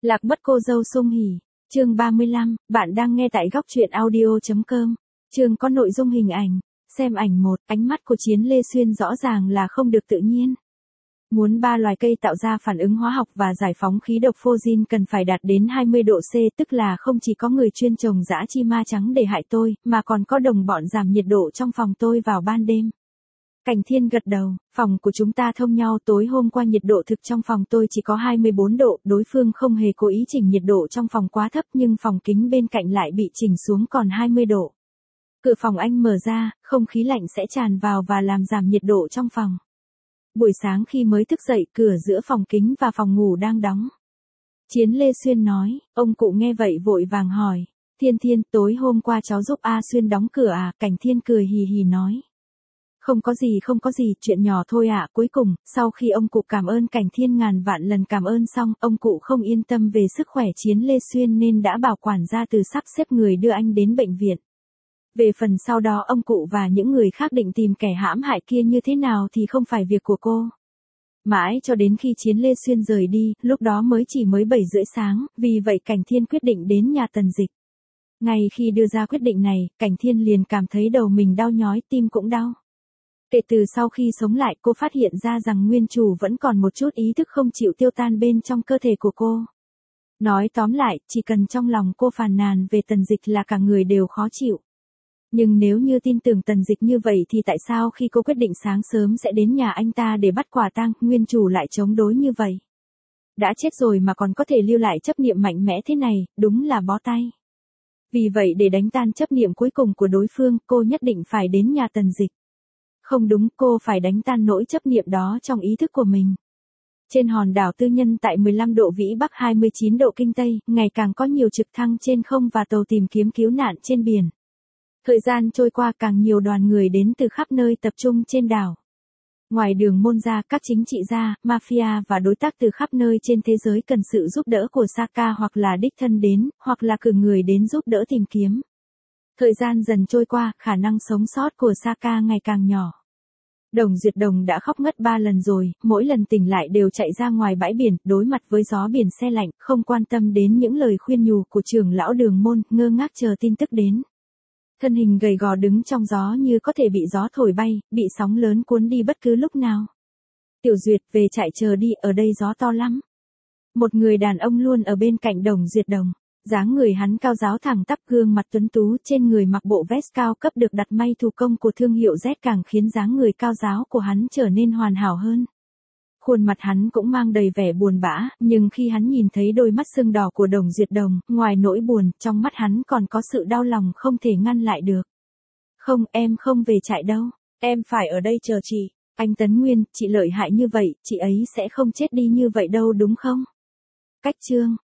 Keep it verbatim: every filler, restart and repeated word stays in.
Lạc mất cô dâu Sung Hỉ. Chương ba mươi lăm, bạn đang nghe tại góc truyện audio chấm com. Chương có nội dung hình ảnh. Xem ảnh một, ánh mắt của Chiến Lê Xuyên rõ ràng là không được tự nhiên. Muốn ba loài cây tạo ra phản ứng hóa học và giải phóng khí độc Fozin cần phải đạt đến hai mươi độ C, tức là không chỉ có người chuyên trồng dã chi ma trắng để hại tôi, mà còn có đồng bọn giảm nhiệt độ trong phòng tôi vào ban đêm. Cảnh Thiên gật đầu, phòng của chúng ta thông nhau, tối hôm qua nhiệt độ thực trong phòng tôi chỉ có hai mươi bốn độ, đối phương không hề cố ý chỉnh nhiệt độ trong phòng quá thấp nhưng phòng kính bên cạnh lại bị chỉnh xuống còn hai mươi độ. Cửa phòng anh mở ra, không khí lạnh sẽ tràn vào và làm giảm nhiệt độ trong phòng. Buổi sáng khi mới thức dậy, cửa giữa phòng kính và phòng ngủ đang đóng. Chiến Lê Xuyên nói, ông cụ nghe vậy vội vàng hỏi, Thiên Thiên, tối hôm qua cháu giúp A Xuyên đóng cửa à? Cảnh Thiên cười hì hì nói. Không có gì không có gì, chuyện nhỏ thôi ạ. À. Cuối cùng, sau khi ông cụ cảm ơn Cảnh Thiên ngàn vạn lần cảm ơn xong, ông cụ không yên tâm về sức khỏe Chiến Lê Xuyên nên đã bảo quản gia từ sắp xếp người đưa anh đến bệnh viện. Về phần sau đó ông cụ và những người khác định tìm kẻ hãm hại kia như thế nào thì không phải việc của cô. Mãi cho đến khi Chiến Lê Xuyên rời đi, lúc đó mới chỉ mới bảy rưỡi sáng, vì vậy Cảnh Thiên quyết định đến nhà Tần Dịch. Ngay khi đưa ra quyết định này, Cảnh Thiên liền cảm thấy đầu mình đau nhói, tim cũng đau. Kể từ sau khi sống lại, cô phát hiện ra rằng nguyên chủ vẫn còn một chút ý thức không chịu tiêu tan bên trong cơ thể của cô. Nói tóm lại, chỉ cần trong lòng cô phàn nàn về Tần Dịch là cả người đều khó chịu. Nhưng nếu như tin tưởng Tần Dịch như vậy thì tại sao khi cô quyết định sáng sớm sẽ đến nhà anh ta để bắt quả tang, nguyên chủ lại chống đối như vậy? Đã chết rồi mà còn có thể lưu lại chấp niệm mạnh mẽ thế này, đúng là bó tay. Vì vậy để đánh tan chấp niệm cuối cùng của đối phương, cô nhất định phải đến nhà Tần Dịch. Không đúng, cô phải đánh tan nỗi chấp niệm đó trong ý thức của mình. Trên hòn đảo tư nhân tại mười lăm độ vĩ Bắc hai mươi chín độ kinh Tây, ngày càng có nhiều trực thăng trên không và tàu tìm kiếm cứu nạn trên biển. Thời gian trôi qua, càng nhiều đoàn người đến từ khắp nơi tập trung trên đảo. Ngoài Đường Môn ra, các chính trị gia, mafia và đối tác từ khắp nơi trên thế giới cần sự giúp đỡ của Saka hoặc là đích thân đến, hoặc là cử người đến giúp đỡ tìm kiếm. Thời gian dần trôi qua, khả năng sống sót của Saka ngày càng nhỏ. Đồng Duyệt Đồng đã khóc ngất ba lần rồi, mỗi lần tỉnh lại đều chạy ra ngoài bãi biển, đối mặt với gió biển se lạnh, không quan tâm đến những lời khuyên nhủ của trưởng lão Đường Môn, ngơ ngác chờ tin tức đến. Thân hình gầy gò đứng trong gió như có thể bị gió thổi bay, bị sóng lớn cuốn đi bất cứ lúc nào. Tiểu Duyệt, về trại chờ đi, ở đây gió to lắm. Một người đàn ông luôn ở bên cạnh Đồng Duyệt Đồng. Dáng người hắn cao ráo thẳng tắp, gương mặt tuấn tú, trên người mặc bộ vest cao cấp được đặt may thủ công của thương hiệu Z càng khiến dáng người cao ráo của hắn trở nên hoàn hảo hơn. Khuôn mặt hắn cũng mang đầy vẻ buồn bã, nhưng khi hắn nhìn thấy đôi mắt sưng đỏ của Đồng Duyệt Đồng, ngoài nỗi buồn, trong mắt hắn còn có sự đau lòng không thể ngăn lại được. Không, em không về trại đâu, em phải ở đây chờ chị. Anh Tấn Nguyên, chị lợi hại như vậy, chị ấy sẽ không chết đi như vậy đâu đúng không? Cách chương